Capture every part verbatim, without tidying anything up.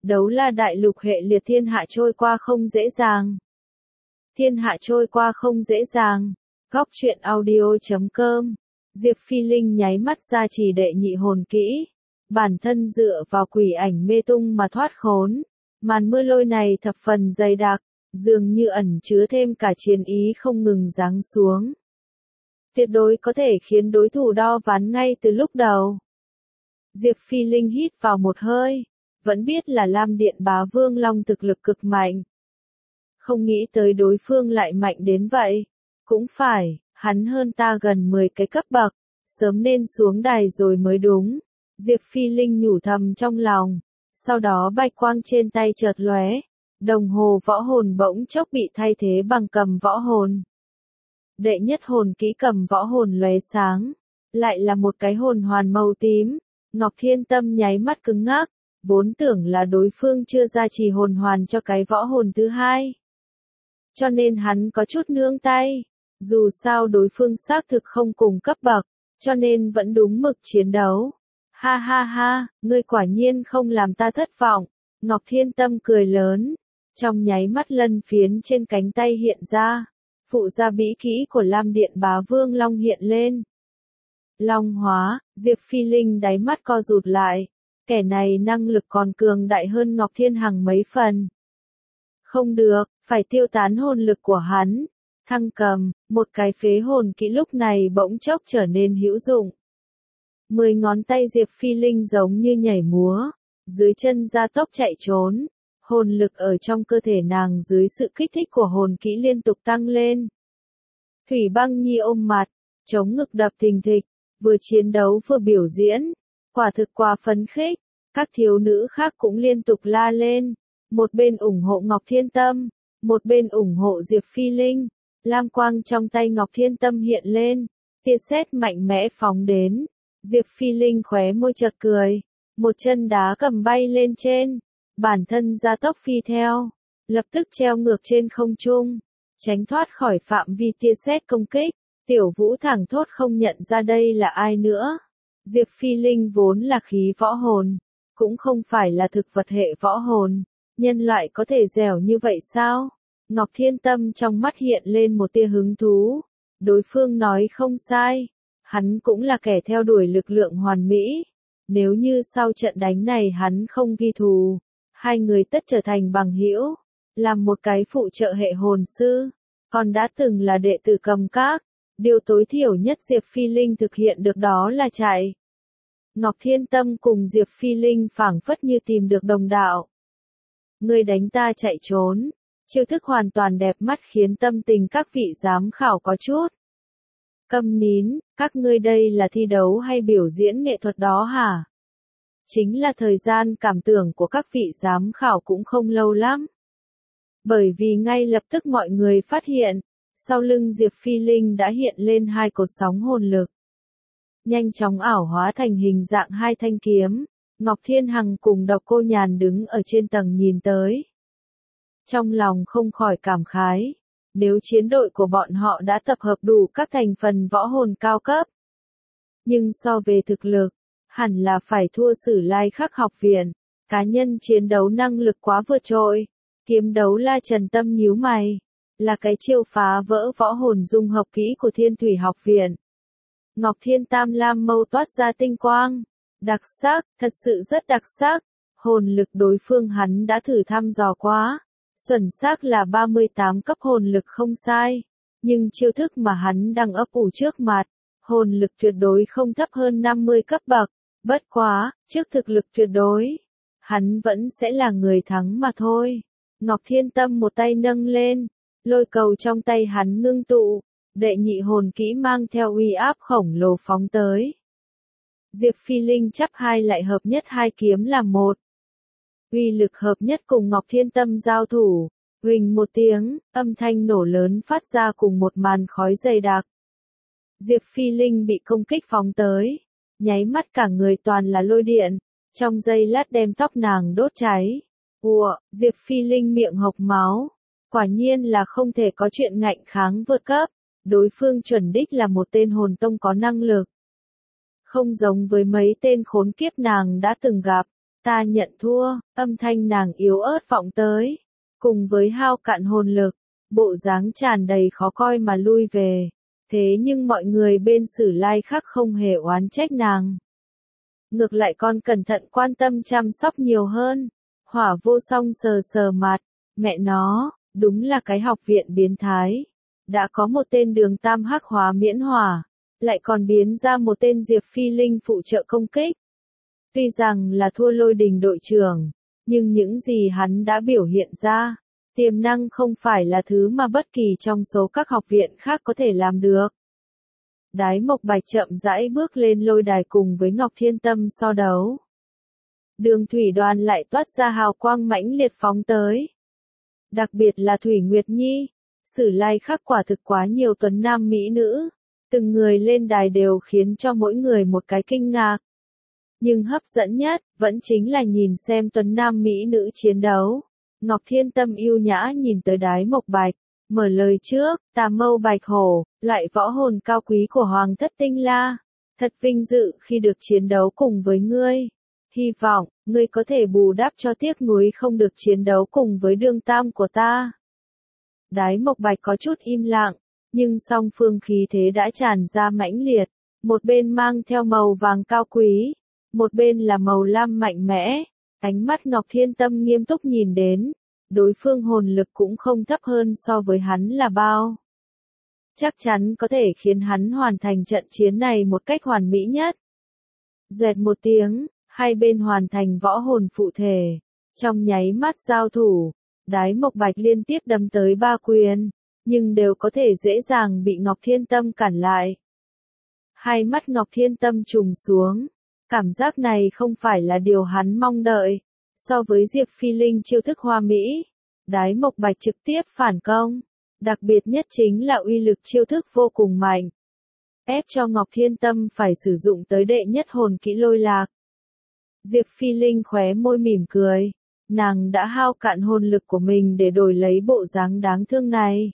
Đấu la đại lục hệ liệt thiên hạ trôi qua không dễ dàng. Thiên hạ trôi qua không dễ dàng. Góc truyện audio chấm com. Diệp Phi Linh nháy mắt ra chỉ đệ nhị hồn kỹ. Bản thân dựa vào quỷ ảnh mê tung mà thoát khốn. Màn mưa lôi này thập phần dày đặc, dường như ẩn chứa thêm cả chiến ý không ngừng giáng xuống. Tuyệt đối có thể khiến đối thủ đo ván ngay từ lúc đầu. Diệp Phi Linh hít vào một hơi, vẫn biết là Lam Điện Bá Vương Long thực lực cực mạnh. Không nghĩ tới đối phương lại mạnh đến vậy. Cũng phải, hắn hơn ta gần mười cái cấp bậc, sớm nên xuống đài rồi mới đúng. Diệp Phi Linh nhủ thầm trong lòng, sau đó bạch quang trên tay chợt lóe, đồng hồ võ hồn bỗng chốc bị thay thế bằng cầm võ hồn. Đệ nhất hồn kỹ cầm võ hồn lóe sáng, lại là một cái hồn hoàn màu tím. Ngọc Thiên Tâm nháy mắt cứng ngắc, vốn tưởng là đối phương chưa ra trì hồn hoàn cho cái võ hồn thứ hai. Cho nên hắn có chút nương tay, dù sao đối phương xác thực không cùng cấp bậc, cho nên vẫn đúng mực chiến đấu. Ha ha ha, ngươi quả nhiên không làm ta thất vọng. Ngọc Thiên Tâm cười lớn, trong nháy mắt lân phiến trên cánh tay hiện ra, phụ gia bí kỹ của Lam Điện Bá Vương Long hiện lên. Long hóa, Diệp Phi Linh đáy mắt co rụt lại, kẻ này năng lực còn cường đại hơn Ngọc Thiên Hằng mấy phần. Không được, phải tiêu tán hồn lực của hắn. Thăng cầm, một cái phế hồn kỹ lúc này bỗng chốc trở nên hữu dụng. Mười ngón tay Diệp Phi Linh giống như nhảy múa, dưới chân gia tốc chạy trốn, hồn lực ở trong cơ thể nàng dưới sự kích thích của hồn kỹ liên tục tăng lên. Thủy Băng Nhi ôm mặt, chống ngực đập thình thịch, vừa chiến đấu vừa biểu diễn, quả thực quá phấn khích, các thiếu nữ khác cũng liên tục la lên, một bên ủng hộ Ngọc Thiên Tâm, một bên ủng hộ Diệp Phi Linh. Lam quang trong tay Ngọc Thiên Tâm hiện lên, tia sét mạnh mẽ phóng đến. Diệp Phi Linh khóe môi chợt cười, một chân đá cầm bay lên trên, bản thân gia tốc phi theo, lập tức treo ngược trên không trung, tránh thoát khỏi phạm vi tia sét công kích. Tiểu Vũ thẳng thốt không nhận ra đây là ai nữa. Diệp Phi Linh vốn là khí võ hồn, cũng không phải là thực vật hệ võ hồn, nhân loại có thể dẻo như vậy sao? Ngọc Thiên Tâm trong mắt hiện lên một tia hứng thú, đối phương nói không sai, hắn cũng là kẻ theo đuổi lực lượng hoàn mỹ, nếu như sau trận đánh này hắn không ghi thù, hai người tất trở thành bằng hữu, làm một cái phụ trợ hệ hồn sư, còn đã từng là đệ tử Cầm Các, điều tối thiểu nhất Diệp Phi Linh thực hiện được đó là chạy. Ngọc Thiên Tâm cùng Diệp Phi Linh phảng phất như tìm được đồng đạo. Ngươi đánh ta chạy trốn. Chiêu thức hoàn toàn đẹp mắt khiến tâm tình các vị giám khảo có chút câm nín, các ngươi đây là thi đấu hay biểu diễn nghệ thuật đó hả? Chính là thời gian cảm tưởng của các vị giám khảo cũng không lâu lắm. Bởi vì ngay lập tức mọi người phát hiện, sau lưng Diệp Phi Linh đã hiện lên hai cột sóng hồn lực. Nhanh chóng ảo hóa thành hình dạng hai thanh kiếm, Ngọc Thiên Hằng cùng Độc Cô Nhàn đứng ở trên tầng nhìn tới. Trong lòng không khỏi cảm khái, nếu chiến đội của bọn họ đã tập hợp đủ các thành phần võ hồn cao cấp. Nhưng so về thực lực, hẳn là phải thua Sử Lai Khắc học viện, cá nhân chiến đấu năng lực quá vượt trội. Kiếm đấu la Trần Tâm nhíu mày, là cái chiêu phá vỡ võ hồn dung hợp kỹ của Thiên Thủy học viện. Ngọc Thiên Tam Lam mâu toát ra tinh quang, đặc sắc, thật sự rất đặc sắc, hồn lực đối phương hắn đã thử thăm dò quá. Chuẩn xác là ba mươi tám cấp hồn lực không sai, nhưng chiêu thức mà hắn đang ấp ủ trước mặt, hồn lực tuyệt đối không thấp hơn năm mươi cấp bậc, bất quá, trước thực lực tuyệt đối, hắn vẫn sẽ là người thắng mà thôi. Ngọc Thiên Tâm một tay nâng lên, lôi cầu trong tay hắn ngưng tụ, đệ nhị hồn kỹ mang theo uy áp khổng lồ phóng tới. Diệp Phi Linh chắp hai lại hợp nhất hai kiếm làm một. Uy lực hợp nhất cùng Ngọc Thiên Tâm giao thủ, huỳnh một tiếng, âm thanh nổ lớn phát ra cùng một màn khói dày đặc. Diệp Phi Linh bị công kích phóng tới, nháy mắt cả người toàn là lôi điện, trong giây lát đem tóc nàng đốt cháy. Ủa, Diệp Phi Linh miệng hộc máu, quả nhiên là không thể có chuyện ngạnh kháng vượt cấp, đối phương chuẩn đích là một tên hồn tông có năng lực. Không giống với mấy tên khốn kiếp nàng đã từng gặp. Ta nhận thua, âm thanh nàng yếu ớt vọng tới, cùng với hao cạn hồn lực, bộ dáng tràn đầy khó coi mà lui về. Thế nhưng mọi người bên Sử Lai Khắc không hề oán trách nàng. Ngược lại còn cẩn thận quan tâm chăm sóc nhiều hơn. Hỏa Vô Song sờ sờ mặt, mẹ nó, đúng là cái học viện biến thái. Đã có một tên Đường Tam hắc hóa miễn hỏa, lại còn biến ra một tên Diệp Phi Linh phụ trợ công kích. Tuy rằng là thua Lôi Đình đội trưởng, nhưng những gì hắn đã biểu hiện ra, tiềm năng không phải là thứ mà bất kỳ trong số các học viện khác có thể làm được. Đái Mộc Bạch chậm rãi bước lên lôi đài cùng với Ngọc Thiên Tâm so đấu. Đường thủy đoàn lại toát ra hào quang mãnh liệt phóng tới. Đặc biệt là Thủy Nguyệt Nhi, Sử Lai Khắc quả thực quá nhiều tuấn nam mỹ nữ, từng người lên đài đều khiến cho mỗi người một cái kinh ngạc. Nhưng hấp dẫn nhất, vẫn chính là nhìn xem tuấn nam mỹ nữ chiến đấu. Ngọc Thiên Tâm yêu nhã nhìn tới Đái Mộc Bạch, mở lời trước, Tà Mâu Bạch Hổ, loại võ hồn cao quý của Hoàng thất Tinh La. Thật vinh dự khi được chiến đấu cùng với ngươi. Hy vọng, ngươi có thể bù đắp cho tiếc nuối không được chiến đấu cùng với Đường Tam của ta. Đái Mộc Bạch có chút im lặng, nhưng song phương khí thế đã tràn ra mãnh liệt. Một bên mang theo màu vàng cao quý, một bên là màu lam mạnh mẽ. Ánh mắt Ngọc Thiên Tâm nghiêm túc nhìn đến, đối phương hồn lực cũng không thấp hơn so với hắn là bao. Chắc chắn có thể khiến hắn hoàn thành trận chiến này một cách hoàn mỹ nhất. Dẹt một tiếng, hai bên hoàn thành võ hồn phụ thể. Trong nháy mắt giao thủ, Đái Mộc Bạch liên tiếp đâm tới ba quyền, nhưng đều có thể dễ dàng bị Ngọc Thiên Tâm cản lại. Hai mắt Ngọc Thiên Tâm trùng xuống. Cảm giác này không phải là điều hắn mong đợi. So với Diệp Phi Linh chiêu thức hoa mỹ, Đái Mộc Bạch trực tiếp phản công. Đặc biệt nhất chính là uy lực chiêu thức vô cùng mạnh. Ép cho Ngọc Thiên Tâm phải sử dụng tới đệ nhất hồn kỹ lôi lạc. Diệp Phi Linh khóe môi mỉm cười. Nàng đã hao cạn hồn lực của mình để đổi lấy bộ dáng đáng thương này.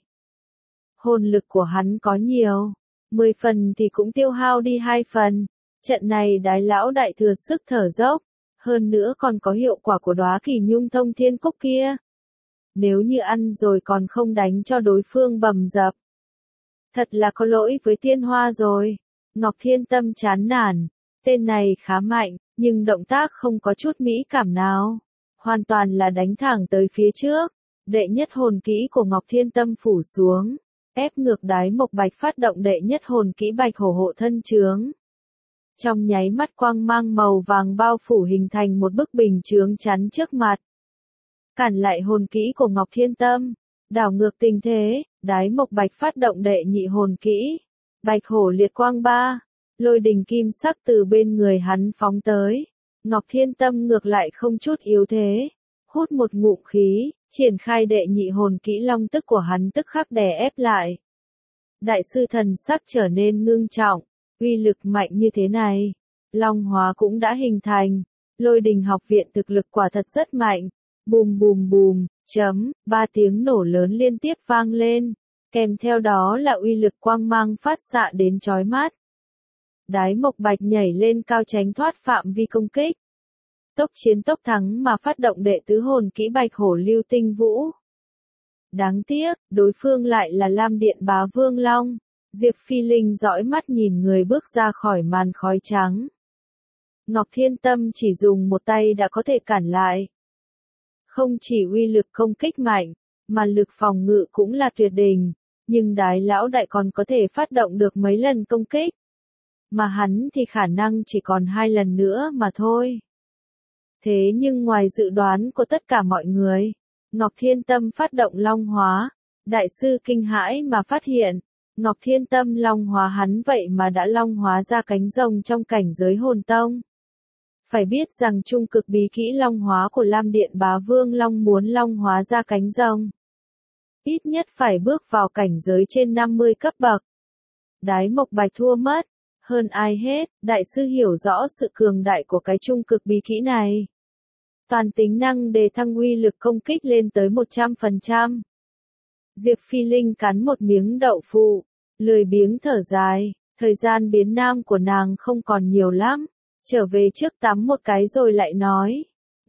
Hồn lực của hắn có nhiều, mười phần thì cũng tiêu hao đi hai phần. Trận này Đái lão đại thừa sức thở dốc, hơn nữa còn có hiệu quả của đóa kỳ nhung thông thiên cúc kia. Nếu như ăn rồi còn không đánh cho đối phương bầm dập. Thật là có lỗi với Tiên Hoa rồi. Ngọc Thiên Tâm chán nản, tên này khá mạnh, nhưng động tác không có chút mỹ cảm nào. Hoàn toàn là đánh thẳng tới phía trước. Đệ nhất hồn kỹ của Ngọc Thiên Tâm phủ xuống, ép ngược Đái Mộc Bạch phát động đệ nhất hồn kỹ Bạch Hổ hộ thân chướng. Trong nháy mắt quang mang màu vàng bao phủ hình thành một bức bình chướng chắn trước mặt. Cản lại hồn kỹ của Ngọc Thiên Tâm, đảo ngược tình thế, Đái Mộc Bạch phát động đệ nhị hồn kỹ. Bạch Hổ liệt quang ba, lôi đình kim sắc từ bên người hắn phóng tới. Ngọc Thiên Tâm ngược lại không chút yếu thế, hút một ngụm khí, triển khai đệ nhị hồn kỹ long tức của hắn tức khắc đè ép lại. Đại sư thần sắc trở nên ngưng trọng. Uy lực mạnh như thế này, Long Hóa cũng đã hình thành. Lôi Đình học viện thực lực quả thật rất mạnh. Bùm bùm bùm, chấm, ba tiếng nổ lớn liên tiếp vang lên, kèm theo đó là uy lực quang mang phát xạ đến chói mắt. Đái Mộc Bạch nhảy lên cao tránh thoát phạm vi công kích. Tốc chiến tốc thắng mà phát động đệ tứ hồn kỹ Bạch Hổ Lưu Tinh Vũ. Đáng tiếc, đối phương lại là Lam Điện Bá Vương Long. Diệp Phi Linh dõi mắt nhìn người bước ra khỏi màn khói trắng. Ngọc Thiên Tâm chỉ dùng một tay đã có thể cản lại. Không chỉ uy lực công kích mạnh, mà lực phòng ngự cũng là tuyệt đỉnh, nhưng Đái lão đại còn có thể phát động được mấy lần công kích. Mà hắn thì khả năng chỉ còn hai lần nữa mà thôi. Thế nhưng ngoài dự đoán của tất cả mọi người, Ngọc Thiên Tâm phát động Long Hóa, đại sư kinh hãi mà phát hiện. Ngọc Thiên Tâm long hóa hắn vậy mà đã long hóa ra cánh rồng trong cảnh giới hồn tông. Phải biết rằng trung cực bí kỹ long hóa của Lam Điện Bá Vương Long muốn long hóa ra cánh rồng, ít nhất phải bước vào cảnh giới trên năm mươi cấp bậc. Đái Mộc Bạch thua mất, hơn ai hết, đại sư hiểu rõ sự cường đại của cái trung cực bí kỹ này. Toàn tính năng đề thăng uy lực công kích lên tới một trăm phần trăm. Diệp Phi Linh cắn một miếng đậu phụ, lười biếng thở dài, thời gian biến nam của nàng không còn nhiều lắm, trở về trước tắm một cái rồi lại nói.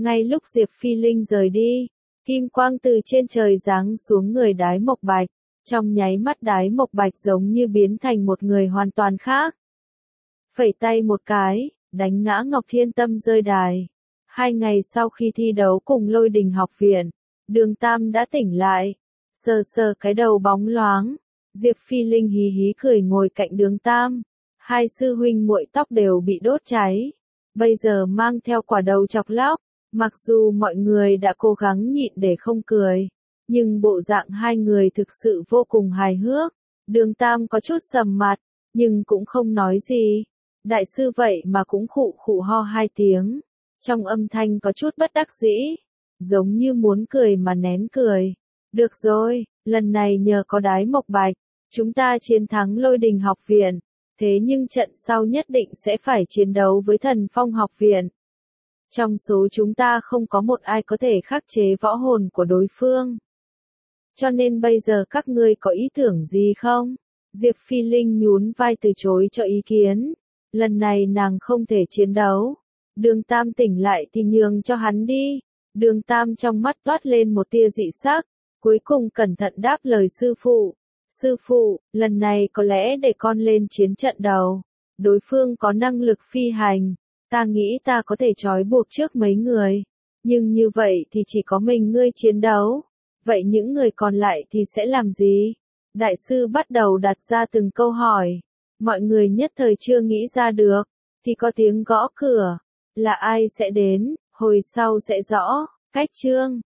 Ngay lúc Diệp Phi Linh rời đi, kim quang từ trên trời giáng xuống người Đái Mộc Bạch. Trong nháy mắt Đái Mộc Bạch giống như biến thành một người hoàn toàn khác. Phẩy tay một cái, đánh ngã Ngọc Thiên Tâm rơi đài. Hai ngày sau khi thi đấu cùng Lôi Đình học viện, Đường Tam đã tỉnh lại. Sờ sờ cái đầu bóng loáng, Diệp Phi Linh hí hí cười ngồi cạnh Đường Tam. Hai sư huynh muội tóc đều bị đốt cháy. Bây giờ mang theo quả đầu chọc lóc. Mặc dù mọi người đã cố gắng nhịn để không cười, nhưng bộ dạng hai người thực sự vô cùng hài hước. Đường Tam có chút sầm mặt, nhưng cũng không nói gì. Đại sư vậy mà cũng khụ khụ ho hai tiếng. Trong âm thanh có chút bất đắc dĩ, giống như muốn cười mà nén cười. Được rồi, lần này nhờ có Đái Mộc Bạch, chúng ta chiến thắng Lôi Đình học viện. Thế nhưng trận sau nhất định sẽ phải chiến đấu với Thần Phong học viện. Trong số chúng ta không có một ai có thể khắc chế võ hồn của đối phương. Cho nên bây giờ các ngươi có ý tưởng gì không? Diệp Phi Linh nhún vai từ chối cho ý kiến. Lần này nàng không thể chiến đấu. Đường Tam tỉnh lại thì nhường cho hắn đi. Đường Tam trong mắt toát lên một tia dị sắc, cuối cùng cẩn thận đáp lời sư phụ. Sư phụ, lần này có lẽ để con lên chiến trận đầu. Đối phương có năng lực phi hành. Ta nghĩ ta có thể trói buộc trước mấy người. Nhưng như vậy thì chỉ có mình ngươi chiến đấu. Vậy những người còn lại thì sẽ làm gì? Đại sư bắt đầu đặt ra từng câu hỏi. Mọi người nhất thời chưa nghĩ ra được. Thì có tiếng gõ cửa. Là ai sẽ đến? Hồi sau sẽ rõ. Cách chương.